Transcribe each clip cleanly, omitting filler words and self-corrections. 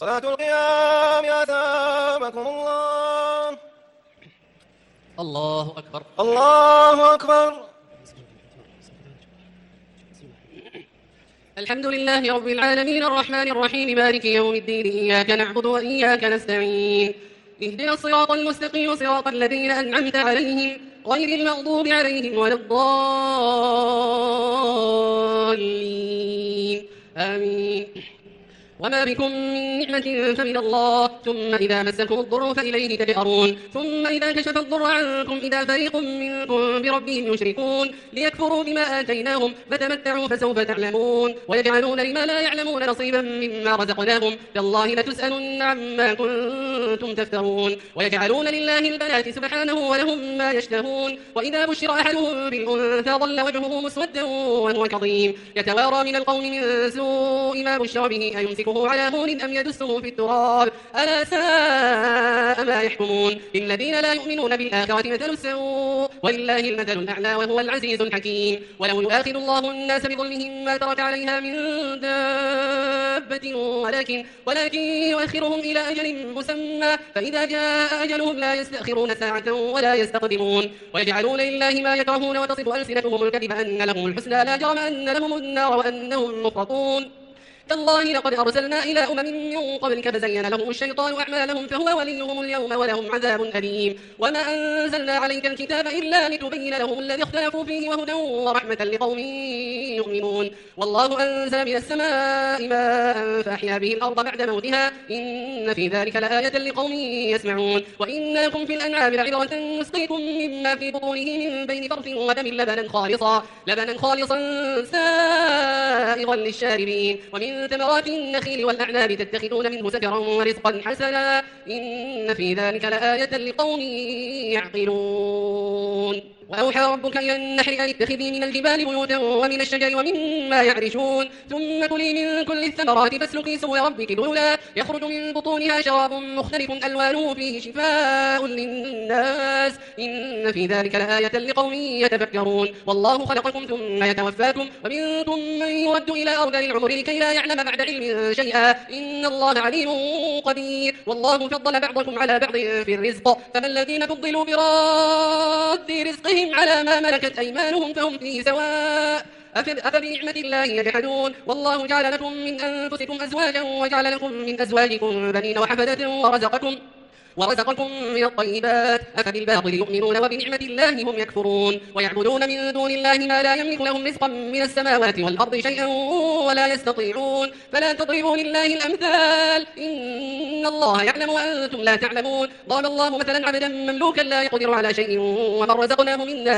صلاة القيام أثابكم الله. الله أكبر. الله أكبر. الحمد لله رب العالمين الرحمن الرحيم مالك يوم الدين إياك نعبد وإياك نستعين اهدنا الصراط المستقيم صراط الذين أنعمت عليهم غير المغضوب عليهم ولا الضالين آمين. وما بكم من نعمة فمن الله ثم إذا مسكم الضر فإليه تجأرون ثم إذا كشف الضر عنكم إذا فريق منكم بربهم يشركون ليكفروا بما آتيناهم فتمتعوا فسوف تعلمون ويجعلون لما لا يعلمون نصيبا مما رزقناهم تالله لتسألن عما كنتم تفترون ويجعلون لله البنات سبحانه ولهم ما يشتهون وإذا بشر أحدهم بالأنثى ظل وجهه مسودا وهو كظيم يتوارى من القوم من سوء ما بشر به أيمسكه على هون أم يدسه في التراب ألا ساء ما يحكمون للذين لا يؤمنون بالآخرة مثل السوء ولله المثل الأعلى وهو العزيز الحكيم ولو يؤاخذ الله الناس بظلمهم ما ترك عليها من دابة ولكن يؤخرهم إلى أجل مسمى فإذا جاء أجلهم لا يستأخرون ساعة ولا يستقدمون ويجعلون لله ما يكرهون وتصف ألسنتهم الكذب أن لهم الحسنى لا جرم أن لهم النار وأنهم مفرطون تالله لقد أرسلنا إلى من قبلك فزين لهم الشيطان أعمالهم فهو وليهم اليوم ولهم عذاب أليم وما أنزلنا عليك الكتاب إلا لتبين لهم الذي اختلفوا فيه وهدى ورحمة لقوم يؤمنون والله أنزل من السماء ماء فأحيا به الأرض بعد موتها إن في ذلك لآية لقوم يسمعون وإن لكم في الأنعام لعبرة نسقيكم مما في بطونه من بين فرث ودم لبنا خالصا سائغا للشاربين ومن ثمرات النخيل والأعناب تتخذون منه سكرا ورزقا حسنا إن في ذلك لآية لقوم يعقلون وأوحى ربك إلى النحل أن اتخذي من الجبال بيوتا ومن الشجر ومما يعرشون ثم كلي من كل الثمرات فاسلكي سبل ربك ذللا يخرج من بطونها شراب مختلف ألوانه فيه شفاء للناس إن في ذلك لآية لقوم يتفكرون والله خلقكم ثم يتوفاكم ومنكم من يرد إلى أرذل العمر لكي لا يعلم بعد علم شيئا إن الله عليم قدير والله فضل بعضكم على بعض في الرزق فما الذين فضلوا براد رزقهم على ما ملكت أيمانهم فهم فيه سواء أفبنعمة الله يجحدون والله جعل لكم من أنفسكم أزواجا وجعل لكم من أزواجكم بنين وحفدة ورزقكم من الطيبات أفبالباطل يؤمنون وبنعمة الله هم يكفرون ويعبدون من دون الله ما لا يملك لهم رزقا من السماوات والأرض شيئا ولا يستطيعون فلا تضربوا لله الأمثال إن الله يعلم وأنتم لا تعلمون ضرب الله مثلا عبدا مملوكا لا يقدر على شيء ومن رزقناه منا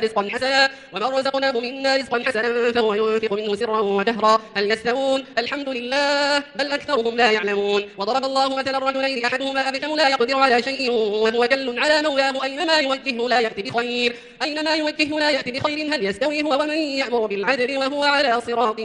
رزقا حسنا فهو ينفق منه سرا وجهرا هل يستوون الحمد لله بل أكثرهم لا يعلمون وضرب الله مثلا رجلين أحدهما أبكم لا يقدر على شيء وهو جل على مولاه أينما يوجهه لا يأتي بخير هل يستوي هو ومن يأمر بالعدل وهو على صراط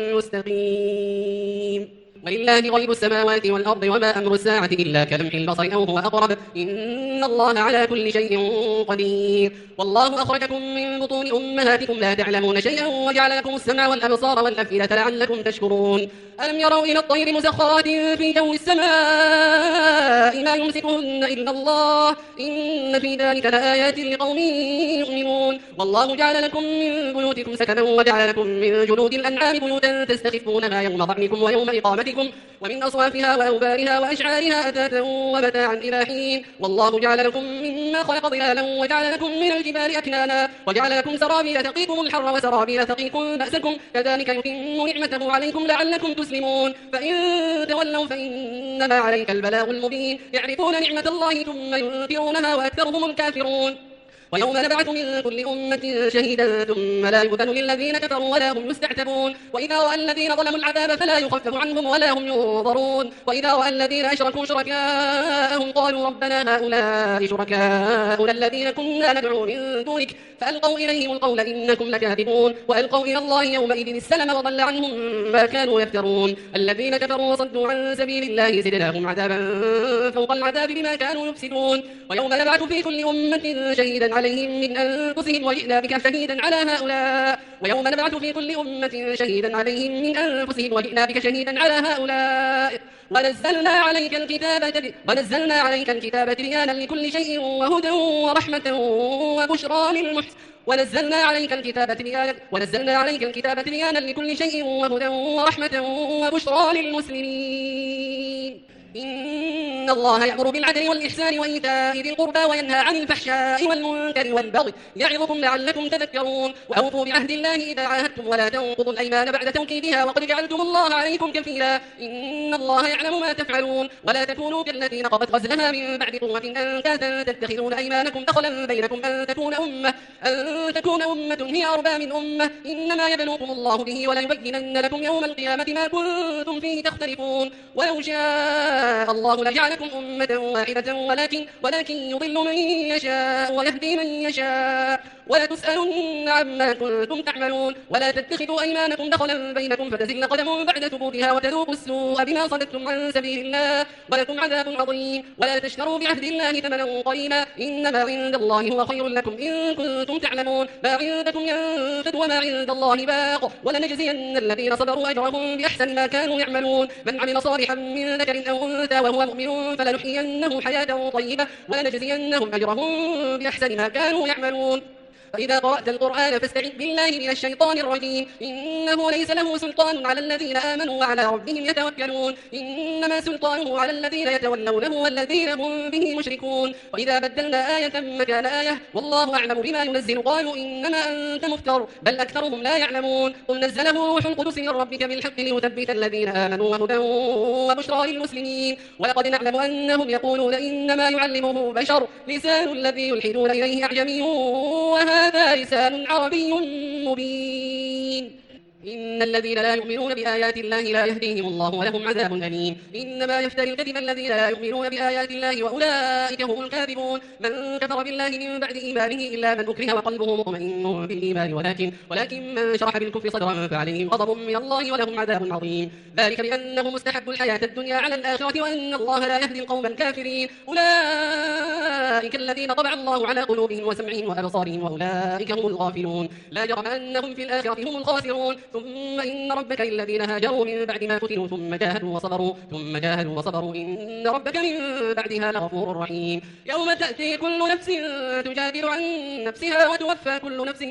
مستقيم ولله غيب السماوات والأرض وما أمر الساعة إلا كلمح البصر أو هو أقرب إن الله على كل شيء قدير والله أخرجكم من بطون أمهاتكم لا تعلمون شيئا وجعل لكم السمع والأبصار والأفئدة لعلكم تشكرون ألم يروا إلى الطير مسخرات في جو السماء ما يمسكهن إلا الله إن في ذلك لآيات لقوم يؤمنون والله جعل لكم من بيوتكم سكنا وجعل لكم من جلود الأنعام بيوتا تستخفونها يوم ضعنكم ويوم إقامتكم ومن أصوافها وأوبارها وأشعارها أثاثا ومتاعا إلى حين والله جعل لكم مما خلق ظلالا وجعل لكم من الجبال أكنانا وجعل لكم سرابيل تقيكم الحر وسرابيل تقيكم بأسكم كذلك يتم نعمته عليكم لعلكم تسلمون فإن تولوا فإنما عليك البلاغ المبين يعرفون نعمة الله ثم ينكرونها وأكثرهم الكافرون ويوم نبعث من كل أمة شهيدا ثم لا يؤذن للذين كفروا ولا هم يستعتبون وإذا رأى الذين ظلموا العذاب فلا يخفف عنهم ولا هم ينظرون وإذا رأى الذين أشركوا شركاءهم قالوا ربنا هؤلاء شركاؤنا الذين كنا ندعو من دونك فألقوا إليهم القول إنكم لكاذبون وألقوا إلى الله يومئذ السلم وضل عنهم ما كانوا يفترون الذين كفروا وصدوا عن سبيل الله زدناهم عذابا فوق العذاب بما كانوا يفسدون ويوم نبعث في كل أمة شهيدا عليهم من أنفسهم وجئنا بك شهيدا على هؤلاء ويوم نبعث في كل أمة شهيدا عليهم من أنفسهم وجئنا بك شهيدا على هؤلاء ونزلنا عليك الكتاب تبيانا لكل شيء وهدى ورحمة وبشرى للمحسنين ونزلنا عليك الكتاب تبيانا لكل شيء وهدى ورحمة وبشرى للمسلمين. إن الله يأمر بالعدل والإحسان وإيتاء ذي القربى وينهى عن الفحشاء والمنكر والبغي يعظكم لعلكم تذكرون. وأوفوا بعهد الله إذا عاهدتم ولا تنقضوا الأيمان بعد توكيدها وقد جعلتم الله عليكم كفيلا إن الله يعلم ما تفعلون. ولا تكونوا كالتي نقضت غزلها من بعد قوة أنكاثا تتخذون أيمانكم دخلا بينكم أن تكون أمة هي أربى من أمة إنما يبلوكم الله به وليبينن لكم يوم القيامة ما كنتم فيه تختلفون. ولو شاء الله لجعلكم أمة واحدة ولكن يضل من يشاء ويهدي من يشاء ولتسألن عما كنتم تعملون. ولا تتخذوا أيمانكم دخلا بينكم فتزل قدم بعد ثبوتها وتذوقوا السوء بما صددتم عن سبيل الله ولكم عذاب عظيم. ولا تشتروا بعهد الله ثمنا قليلا إنما عند الله هو خير لكم إن كنتم تعلمون. ما عندكم ينفد وما عند الله باق ولنجزين الذين صبروا أجرهم بأحسن ما كانوا يعملون. من عمل صالحا من ذكر أو أنثى وهو مؤمن فلنحيينه حياة طيبة ولنجزينهم أجرهم بأحسن ما كانوا يعملون. فإذا قرأت القرآن فاستعذ بالله من الشيطان الرجيم إنه ليس له سلطان على الذين آمنوا وعلى ربهم يتوكلون إنما سلطانه على الذين يتولونه والذين هم به مشركون. وإذا بدلنا آية مكان آية والله أعلم بما ينزل قالوا إنما أنت مفتر بل أكثرهم لا يعلمون. قل نزله روح القدس من ربك بالحق ليثبت الذين آمنوا وهدى وبشرى للمسلمين. ولقد نعلم أنهم يقولون إنما يعلمه بشر لسان الذي يلحدون إليه أعجمي وهذا لسان عربي مبين. إن الذين لا يؤمنون بآيات الله لا يهديهم الله ولهم عذاب أليم. إنما يفتري الكذب الذين لا يؤمنون بآيات الله وأولئك هم الكاذبون. من كفر بالله من بعد إيمانه إلا من أكره وقلبه مطمئن بالإيمان ولكن من شرح بالكفر صدرا فعليهم غضب من الله ولهم عذاب عظيم. ذلك بأنهم مستحبوا الحياة الدنيا على الآخرة وأن الله لا يهدي القوم الكافرين. أولئك الذين طبع الله على قلوبهم وسمعهم وأبصارهم وأولئك هم الغافلون. لا جرم أنهم في الآخرة هم الخاسرون. ثم إن ربك للذين هاجروا من بعد ما فتنوا ثم جاهدوا وصبروا إن ربك من بعدها لغفور رحيم. يوم تأتي كل نفس تجادل عن نفسها وتوفى كل نفس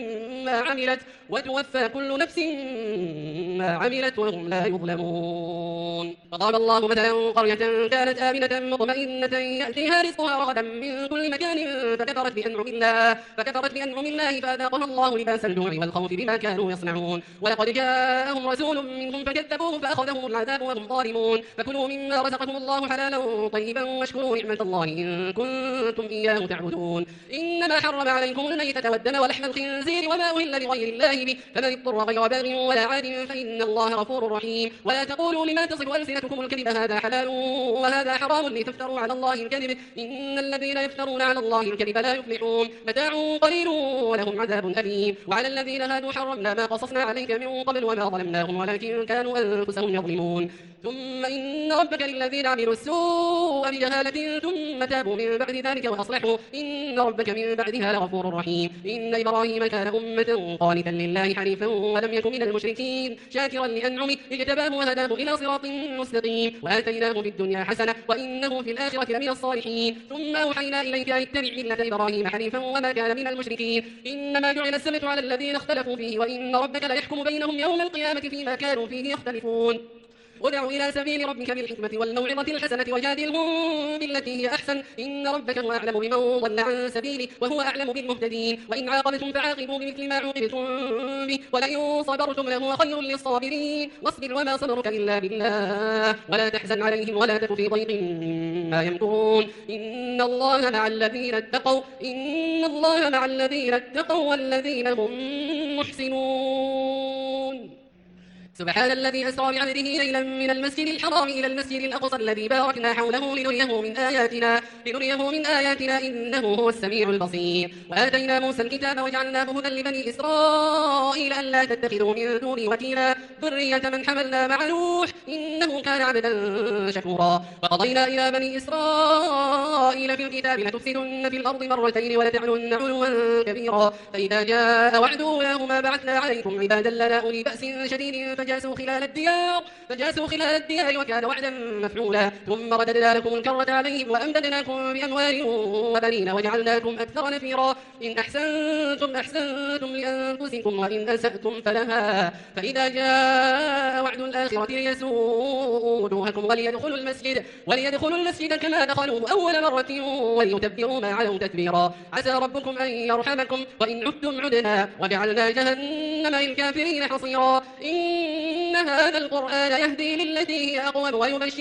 ما عملت وهم لا يظلمون. فضرب الله مثلا قرية كانت آمنة مطمئنة يأتيها رزقها رغدا من كل مكان فكفرت بأنعم الله فأذاقها الله لباس الجوع والخوف بما كانوا يصنعون. ولقد جاءهم رسول منهم فكذبوه فأخذهم العذاب وهم ظالمون. فكلوا مما رزقكم الله حلالا طيبا واشكروا نعمة الله إن كنتم إياه تعبدون. إنما حرم عليكم الميتة والدم ولحم الخنزير وما أهل لغير الله به فمن اضطر غير باغ ولا عاد فإن الله غفور رحيم. ولا تقولوا لما تصف ألسنتكم الكذب هذا حلال وهذا حرام لتفتروا على الله الكذب إن الذين يفترون على الله الكذب لا يفلحون. متاع قليل ولهم عذاب أليم. وعلى الذين هادوا حرمنا ما قصصنا عليك من قبل وما ظلمناهم ولكن كانوا أنفسهم يظلمون. ثم إن ربك للذين عملوا السوء بجهالة ثم تابوا من بعد ذلك وأصلحوا إن ربك من بعدها لغفور رحيم. إن إبراهيم كان أمة قانتا لله حنيفا ولم يكن من المشركين شاكرا لأنعمه اجتباه وهداه إلى صراط مستقيم وآتيناه بالدنيا حسنة وإنه في الآخرة لمن الصالحين. ثم أوحينا إليك أن اتبع ملة إبراهيم حنيفا وما كان من المشركين. إنما جعل السبت على الذين اختلفوا فيه وإن ربك ليحكم بينهم يوم القيامة فيما كانوا فيه يختلفون. ادع إلى سبيل ربك بالحكمة والموعظة الحسنة وجادلهم بالتي هي أحسن إن ربك هو أعلم بمن ضل عن سبيله وهو أعلم بالمهتدين. وإن عاقبتم فعاقبوا بمثل ما عوقبتم به ولئن صبرتم لهو خير للصابرين. واصبر وما صبرك إلا بالله ولا تحزن عليهم ولا تك في ضيق مما يمكرون. إن الله مع الذين اتقوا والذين هم محسنون. سبحان الذي أسرى بعبده ليلا من المسجد الحرام إلى المسجد الأقصى الذي باركنا حوله لنريه من آياتنا إنه هو السميع البصير. وآتينا موسى الكتاب وجعلناه هدى لبني إسرائيل ألا تتخذوا من دوني وكيلا ذرية من حملنا مع نوح إنه كان عبدا شكورا. وقضينا إلى بني إسرائيل في الكتاب لتفسدن في الأرض مرتين ولتعلن علوا كبيرا. فإذا جاء وعد أولاهما بعثنا عليكم عبادا لنا أولي بأس شديد فجاسوا خلال الديار وكان وعدا مفعولا ثم رددنا لكم الكرة عليهم وأمددناكم بأموال وبنين وجعلناكم أكثر نفيرا إن أحسنتم لأنفسكم وإن أسأتم فلها فإذا جاء وعد الآخرة ليسوءوا وجوهكم وليدخلوا المسجد كما دخلوه أول مرة وليتبروا ما علوا تتبيرا عسى ربكم أن يرحمكم وإن عدتم عدنا وجعلنا جهنم للكافرين حصيرا إن هذا القرآن يهدي للتي هي أقوم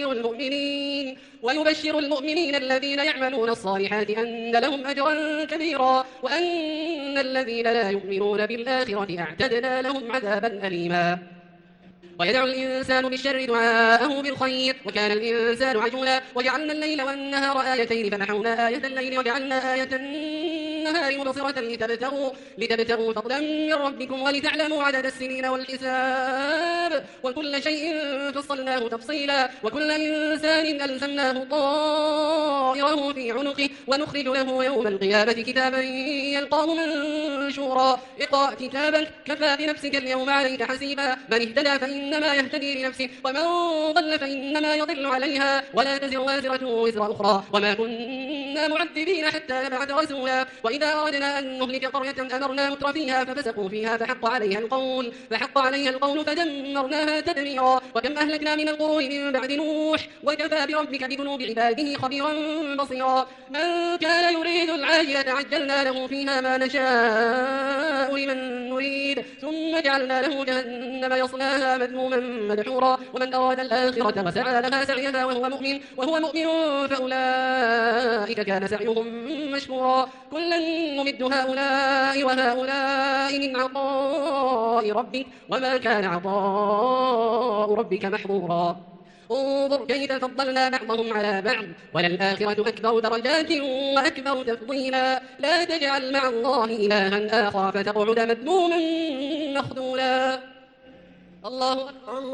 ويبشر المؤمنين الذين يعملون الصالحات أن لهم أجرا كبيرا وأن الذين لا يؤمنون بالآخرة أعتدنا لهم عذابا أليما ويدعو الإنسان بالشر دعاءه بالخير وكان الإنسان عجولا وجعلنا الليل والنهار آيتين فمحونا آية الليل وجعلنا آية النهار مبصرة لتبتغوا فضلا من ربكم ولتعلموا عدد السنين والحساب وكل شيء فصلناه تفصيلا وكل إنسان ألزمناه طائره في عنقه ونخرج له يوم القيامة كتابا يلقاه منشورا اقرأ كتابك كفى بنفسك اليوم عليك حسيبا من اهتدى فإنما يهتدي لنفسه ومن ضل فإنما يضل عليها ولا تزر وازرة وزر أخرى وما كنا معذبين حتى نبعث رسولا وإذا أردنا أن نهلك قرية أمرنا مترفيها ففسقوا فيها فحق عليها القول فدمرناها تدميرا وكم أهلكنا من القرون من بعد نوح وكفى بربك بذنوب عباده خبيرا بصيرا من كان يريد العاجلة عجلنا له فيها ما نشاء لمن نريد ثم جعلنا له جهنم يصلاها مذموما مدحورا ومن أراد الآخرة وسعى لها سعيها وهو مؤمن فأولئك كان سعيهم مشكورا كلا نمد هؤلاء وهؤلاء من عطاء ربك وما كان عطاء ربك محظورا انظر كيف فضلنا بعضهم على بعض وللآخرة أكبر درجات وأكبر تفضيلا لا تجعل مع الله إلها آخر فتقعد مذموما مخذولا الله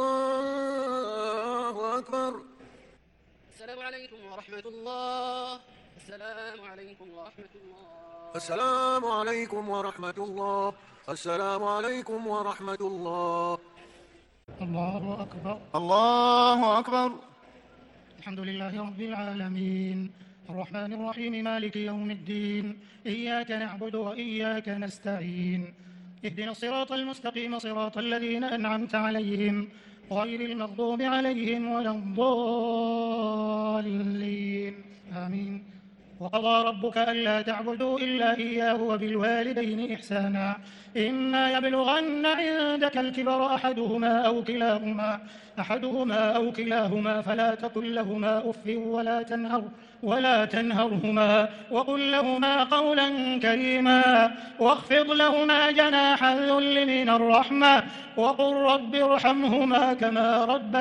أكبر السلام عليكم ورحمة الله السلام عليكم ورحمة الله السلام عليكم ورحمة الله السلام عليكم ورحمة الله الله أكبر الله أكبر الحمد لله رب العالمين الرحمن الرحيم مالك يوم الدين إياك نعبد وإياك نستعين اهدنا الصراط المستقيم صراط الذين أنعمت عليهم غير المغضوب عليهم ولا الضالين آمين وقضى ربك ألا تعبدوا إلا إياه وبالوالدين إحسانا إما يبلغن عندك الكبر أحدهما أو كلاهما فلا تقل لهما أف ولا تنهرهما وقل لهما قولا كريما واخفض لهما جناح الذل من الرحمة وقل رب ارحمهما كما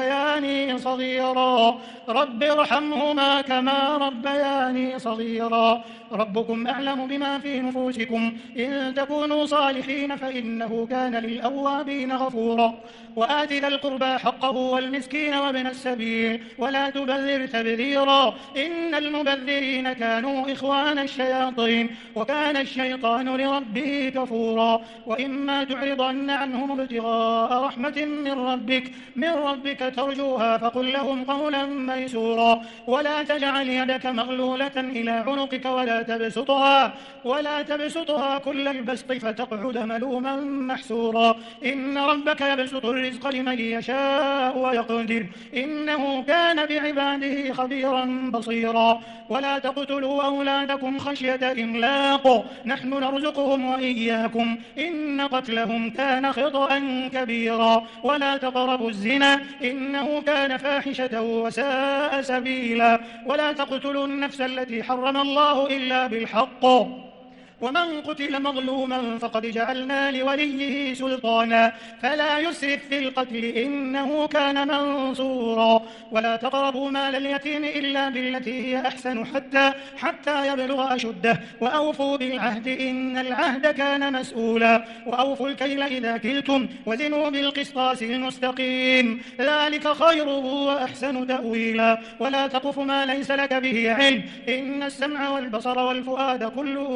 ربياني صغيرا ربكم أعلم بما في نفوسكم إن تكونوا صالحين فإنه كان للأوابين غفورا وآت ذا القربى حقه والمسكين وابن السبيل ولا تبذر تبذيرا إن المبذرين كانوا إخوان الشياطين وكان الشيطان لربه كفورا وإما تعرضن عنهم ابتغاء رحمة من ربك ترجوها فقل لهم قولا ميسورا ولا تجعل يدك مغلولة إلى عنقك ولا تبسطها كل البسط فتقعد ملوما محسورا إن ربك يبسط الرزق لمن يشاء ويقدر إنه كان بعباده خبيرا بصيرا ولا تقتلوا أولادكم خشية إملاق نحن نرزقهم وإياكم إن قتلهم كان خطأ كبيرا ولا تقربوا الزنا إنه كان فاحشة وساء سبيلا ولا تقتلوا النفس التي حرم الله إلا بالحق ومن قتل مظلوما فقد جعلنا لوليه سلطانا فلا يسرف في القتل إنه كان منصورا ولا تقربوا مال اليتيم إلا بالتي هي أحسن حتى يبلغ أشده وأوفوا بالعهد إن العهد كان مسؤولا وأوفوا الكيل إذا كلتم وزنوا بالقسطاس المستقيم ذلك خير وأحسن تأويلا ولا تقف ما ليس لك به علم إن السمع والبصر والفؤاد كل أولئك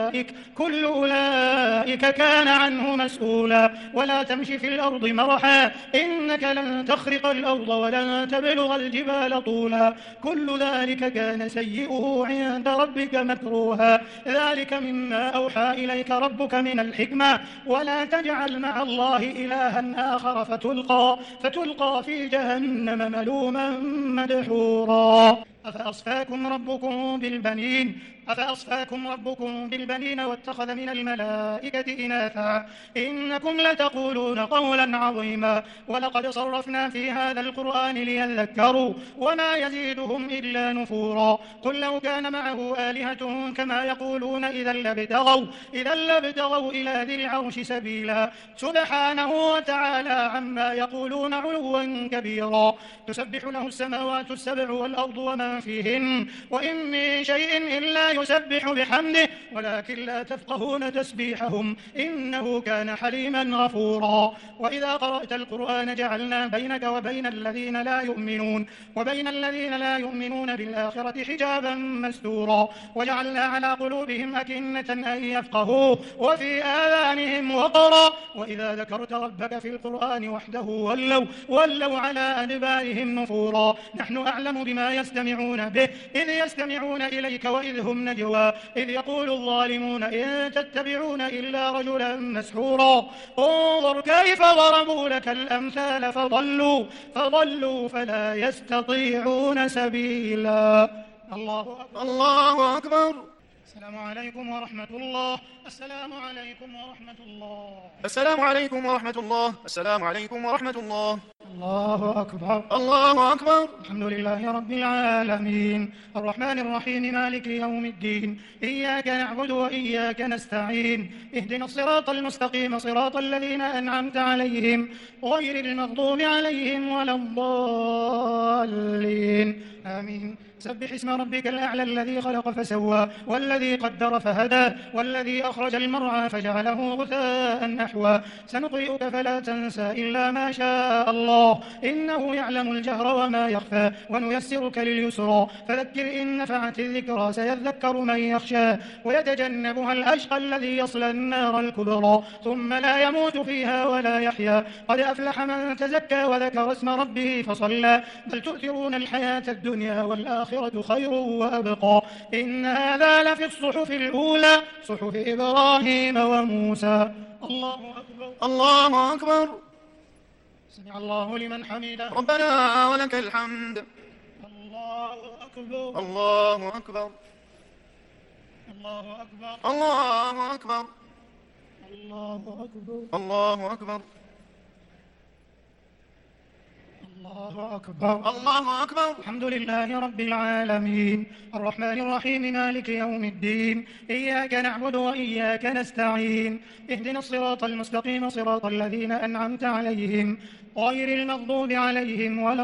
كل أولئك كان عنه مسؤولا ولا تمشي في الأرض مرحا إنك لن تخرق الأرض ولن تبلغ الجبال طولا كل ذلك كان سيئه عند ربك مكروها ذلك مما أوحى إليك ربك من الحكمة ولا تجعل مع الله إلها آخر فتلقى في جهنم ملوما مدحورا أفأصفاكم ربكم بالبنين واتخذ من الملائكة إناثا إنكم لتقولون قولا عظيما ولقد صرفنا في هذا القرآن ليذكروا وما يزيدهم إلا نفورا قل لو كان معه آلهة كما يقولون إذا لابتغوا إلى ذي العرش سبيلا سبحانه وتعالى عما يقولون علوا كبيرا تسبح له السماوات السبع والأرض ومن فيهن وإن من شيء إلا يسبح بحمده ولكن لا تفقهون تسبيحهم إنه كان حليما غفورا وإذا قرأت القرآن جعلنا بينك وبين الذين لا يؤمنون بالآخرة حجابا مستورا وجعلنا على قلوبهم أكنة أن يفقهوه وفي آذانهم وقرا وإذا ذكرت ربك في القرآن وحده ولوا على أدبارهم نفورا نحن أعلم بما يستمعون به إذ يستمعون إليك وإذ هم نجوى إذ يقول الظالمون إن تتبعون إلا رجلا مسحورا انظر كيف ضربوا لك الأمثال فضلوا فلا يستطيعون سبيلا الله أكبر السلام عليكم ورحمة الله السلام عليكم ورحمة الله السلام عليكم ورحمة الله السلام عليكم ورحمة الله الله أكبر الله أكبر الحمد لله رب العالمين الرحمن الرحيم مالك يوم الدين إياك نعبد وإياك نستعين اهدنا الصراط المستقيم صراط الذين أنعمت عليهم غير المغضوب عليهم ولا الضالين آمين سبح اسم ربك الأعلى الذي خلق فسوى والذي قدر فهدى والذي أخرج المرعى فجعله غثاء نحوا سنقرئك فلا تنسى إلا ما شاء الله إنه يعلم الجهر وما يخفى ونيسرك لليسرى فذكر إن نفعت الذكرى سيذكر من يخشى ويتجنبها الأشقى الذي يصلى النار الكبرى ثم لا يموت فيها ولا يحيا قد أفلح من تزكى وذكر اسم ربه فصلى بل تؤثرون الحياة الدنيا والآخرة خير وأبقى إن هذا لفي الصحف الأولى صحف إبراهيم وموسى الله أكبر الله أكبر سمع الله لمن حمده ربنا ولك الحمد الله أكبر الله أكبر الله أكبر الله أكبر الله أكبر الله أكبر الله أكبر الله أكبر الحمد لله رب العالمين الرحمن الرحيم مالك يوم الدين إياك نعبد وإياك نستعين اهدنا الصراط المستقيم صراط الذين أنعمت عليهم غير المغضوب عليهم ولا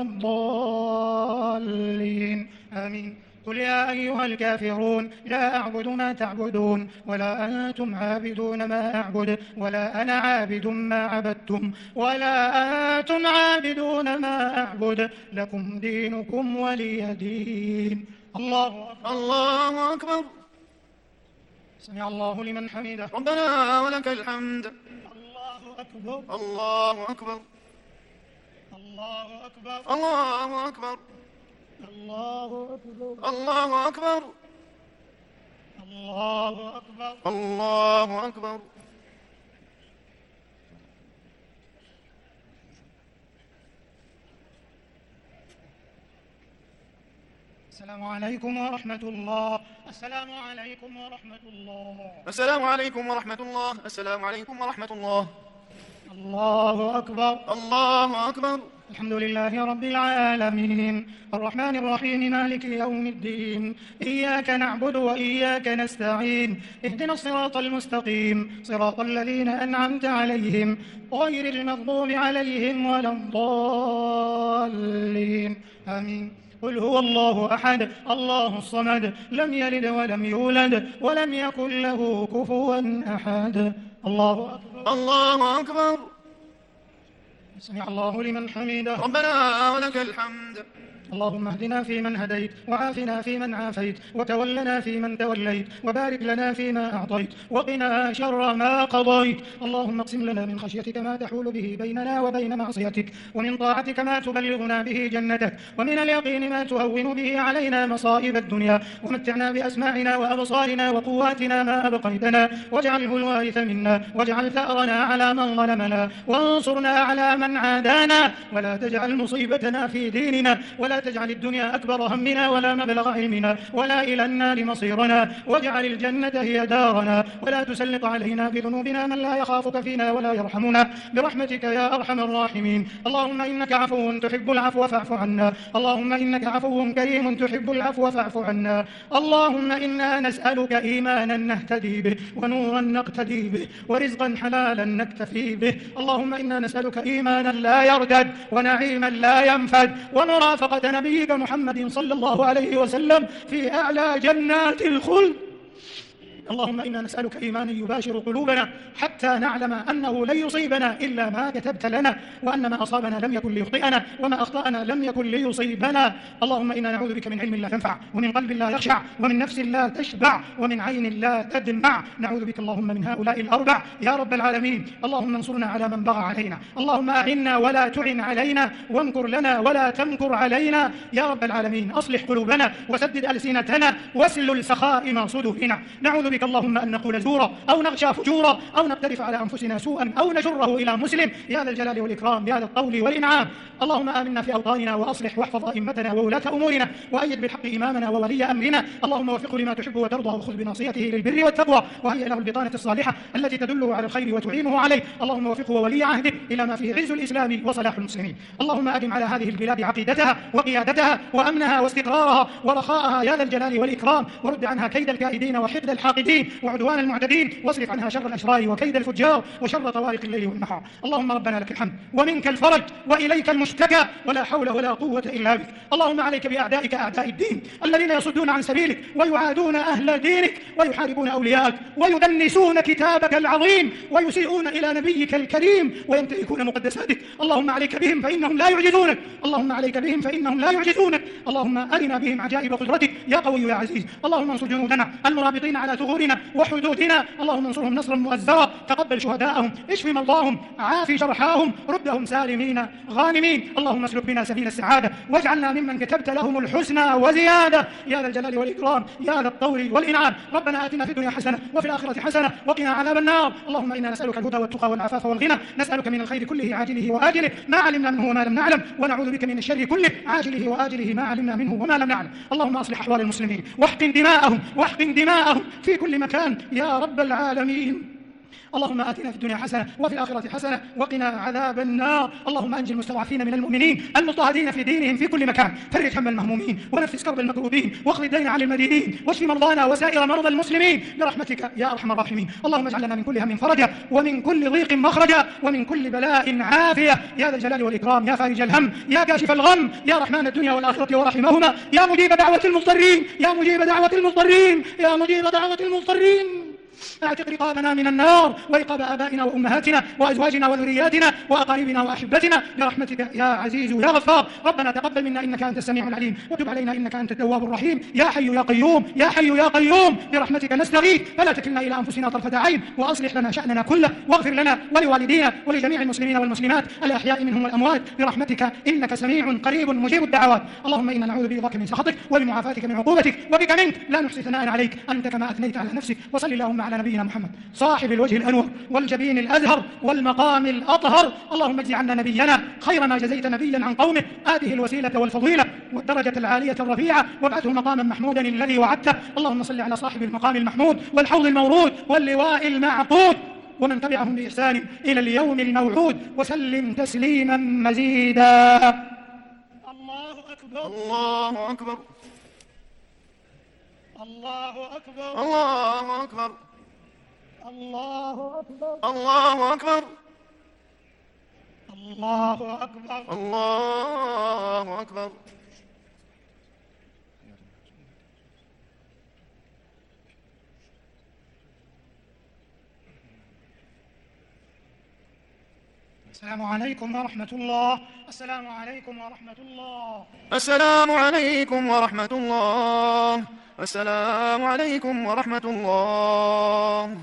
الضالين آمين قل يا أيها الكافرون لا أعبد ما تعبدون ولا أنتم عابدون ما أعبد ولا أنا عابد ما عبدتم ولا أنتم عابدون ما أعبد لكم دينكم ولي دين الله أكبر الله أكبر سمع الله لمن حمده ربنا ولك الحمد الله أكبر الله أكبر الله أكبر الله أكبر الله أكبر الله أكبر الله أكبر الله أكبر السلام عليكم ورحمة الله السلام عليكم ورحمة الله السلام عليكم ورحمة الله السلام عليكم ورحمة الله الله أكبر الله أكبر الحمد لله رب العالمين الرحمن الرحيم مالك يوم الدين إياك نعبد وإياك نستعين اهدنا الصراط المستقيم صراط الذين أنعمت عليهم غير المغضوب عليهم ولا الضالين آمين قل هو الله أحد الله الصمد لم يلد ولم يولد ولم يكن له كفوا أحد الله أكبر الله أكبر سمع الله لمن حمده ربنا ولك الحمد اللهم اهدنا فيمن هديت، وعافنا فيمن عافيت، وتولنا فيمن توليت، وبارك لنا فيما أعطيت، وقنا شر ما قضيت. اللهم اقسم لنا من خشيتك ما تحول به بيننا وبين معصيتك، ومن طاعتك ما تبلغنا به جنتك، ومن اليقين ما تهون به علينا مصائب الدنيا، ومتعنا بأسماعنا وأبصارنا وقواتنا ما أبقيتنا، واجعله الوارث منا، واجعل ثأرنا على من ظلمنا، وانصرنا على من عادانا، ولا تجعل مصيبتنا في ديننا، ولا تجعل الدنيا أكبر همنا ولا مبلغ علمنا ولا إلى النار مصيرنا، واجعل الجنة هي دارنا، ولا تسلط علينا بذنوبنا من لا يخافك فينا ولا يرحمنا برحمتك يا أرحم الراحمين. اللهم إنك عفو تحب العفو فاعف عنا، اللهم إنك عفو كريم تحب العفو فاعف عنا. اللهم إنا نسألك إيمانا نهتدي به، ونورا نقتدي به، ورزقا حلالا نكتفي به. اللهم إنا نسألك إيمانا لا يردد، ونعيما لا ينفد، ومرافقة نبيك محمد صلى الله عليه وسلم في أعلى جنات الخلد. اللهم إنا نسألك إيمانا يباشر قلوبنا حتى نعلم أنه لن يصيبنا إلا ما كتبت لنا، وأن ما أصابنا لم يكن ليخطئنا، وما أخطأنا لم يكن ليصيبنا. اللهم إنا نعوذ بك من علم لا ينفع، ومن قلب لا يخشع، ومن نفس لا تشبع، ومن عين لا تدمع. نعوذ بك اللهم من هؤلاء الأربع يا رب العالمين. اللهم انصرنا على من بغى علينا، اللهم أعنا ولا تعن علينا، وامكر لنا ولا تمكر علينا يا رب العالمين. أصلح قلوبنا وسدد ألسنتنا واسلل سخائم صدورنا. نعوذ بك اللهم أن نقول زورا أو نغشى فجورا أو نقترف على أنفسنا سوءا أو نجره إلى مسلم يا ذا الجلال والإكرام يا ذا الطول والإنعام. اللهم آمنا في أوطاننا وأصلح واحفظ أئمتنا وولاة أمورنا، وأيد بالحق إمامنا وولي أمرنا. اللهم وفقه لما تحب وترضى، وخذ بناصيته للبر والتقوى، وهيئ له البطانة الصالحة التي تدله على الخير وتعينه عليه. اللهم وفقه وولي عهده إلى ما فيه عز الإسلام وصلاح المسلمين. اللهم أدم على هذه البلاد عقيدتها وقيادتها وأمنها واستقرارها ورخاءها يا ذا الجلال والإكرام، ورد عنها كيد الكائدين وحقد الحاقدين وعدوان المعتدين، واصرف عنها شر الأشرار وكيد الفجار وشر طوارق الليل والنهار. اللهم ربنا لك الحمد ومنك الفرج وإليك المشتكى، ولا حول ولا قوة إلا بك. اللهم عليك بأعدائك أعداء الدين الذين يصدون عن سبيلك ويعادون أهل دينك ويحاربون أولياءك ويدنسون كتابك العظيم ويسيئون إلى نبيك الكريم وينتهكون مقدساتك. اللهم عليك بهم فإنهم لا يعجزونك، اللهم عليك بهم فإنهم لا يعجزونك. اللهم أرنا بهم عجائب قدرتك يا قوي يا عزيز. اللهم انصر جنودنا المرابطين على ثغورنا وحدودنا، اللهم انصرهم نصرا مؤزرا. تقبل شهداءهم، اشف مرضاهم، عاف جرحاهم، ردهم سالمين غانمين. اللهم اسلك بنا سبيل السعادة، واجعلنا ممن كتبت لهم الحسنى وزيادة يا ذا الجلال والإكرام يا ذا الطول والإنعام. ربنا آتنا في الدنيا حسنة وفي الآخرة حسنة وقنا عذاب النار. اللهم إنا نسألك الهدى والتقى والعفاف والغنى، نسألك من الخير كله عاجله وآجله ما علمنا منه وما لم نعلم، ونعوذ بك من الشر كله عاجله وآجله ما علمنا منه وما لم نعلم. اللهم أصلح أحوال المسلمين واحقن دماءهم في كل مكان يا رب العالمين. اللهم آتنا في الدنيا حسنة وفي الآخرة حسنة وقنا عذاب النار. اللهم أنجِ المستضعفين من المؤمنين المضطهدين في دينهم في كل مكان، فرج هم المهمومين ونفس كرب المكروبين واقض الدين عن المدينين، واشف مرضانا وسائر مرضى المسلمين برحمتك يا أرحم الراحمين. اللهم اجعل لنا من كل هم فرجا، ومن كل ضيق مخرجا، ومن كل بلاء عافية يا ذا الجلال والإكرام يا فارج الهم يا كاشف الغم يا رحمن الدنيا والآخرة ورحمهما يا مجيب دعوة المضطرين يا مجيب دعوة المضطرين يا مجيب دعوة المضطرين. اعتق رقابنا من النار ورقاب آبائنا وأمهاتنا وأزواجنا وذرياتنا وأقاربنا وأحبتنا برحمتك يا عزيز يا غفار. ربنا تقبل منا إنك أنت السميع العليم، وتب علينا إنك أنت التواب الرحيم. يا حي يا قيوم يا حي يا قيوم برحمتك نستغيث، فلا تكلنا إلى أنفسنا طرفة عين، وأصلح لنا شأننا كله، واغفر لنا ولوالدينا ولجميع المسلمين والمسلمات الأحياء منهم والأموات برحمتك إنك سميع قريب مجيب الدعوات. اللهم إنا نعوذ برضاك من سخطك وبمعافاتك من عقوبتك، وبك منك لا نحصي ثناء عليك أنت كما أثنيت على نفسك. وصل اللهم على نبينا محمد صاحب الوجه الأنور والجبين الأزهر والمقام الأطهر. اللهم اجز عنا نبينا خير ما جزيت نبيا عن قومه، آته الوسيلة والفضيلة والدرجة العالية الرفيعة، وابعثه مقاما محمودا الذي وعدته. اللهم صل على صاحب المقام المحمود والحوض المورود واللواء المعقود ومن تبعهم بإحسان إلى اليوم الموعود، وسلم تسليما مزيدا. الله أكبر الله أكبر الله أكبر الله أكبر الله أكبر الله أكبر الله أكبر الله أكبر. السلام عليكم ورحمة الله. السلام عليكم ورحمة الله. السلام عليكم ورحمة الله. السلام عليكم ورحمة الله.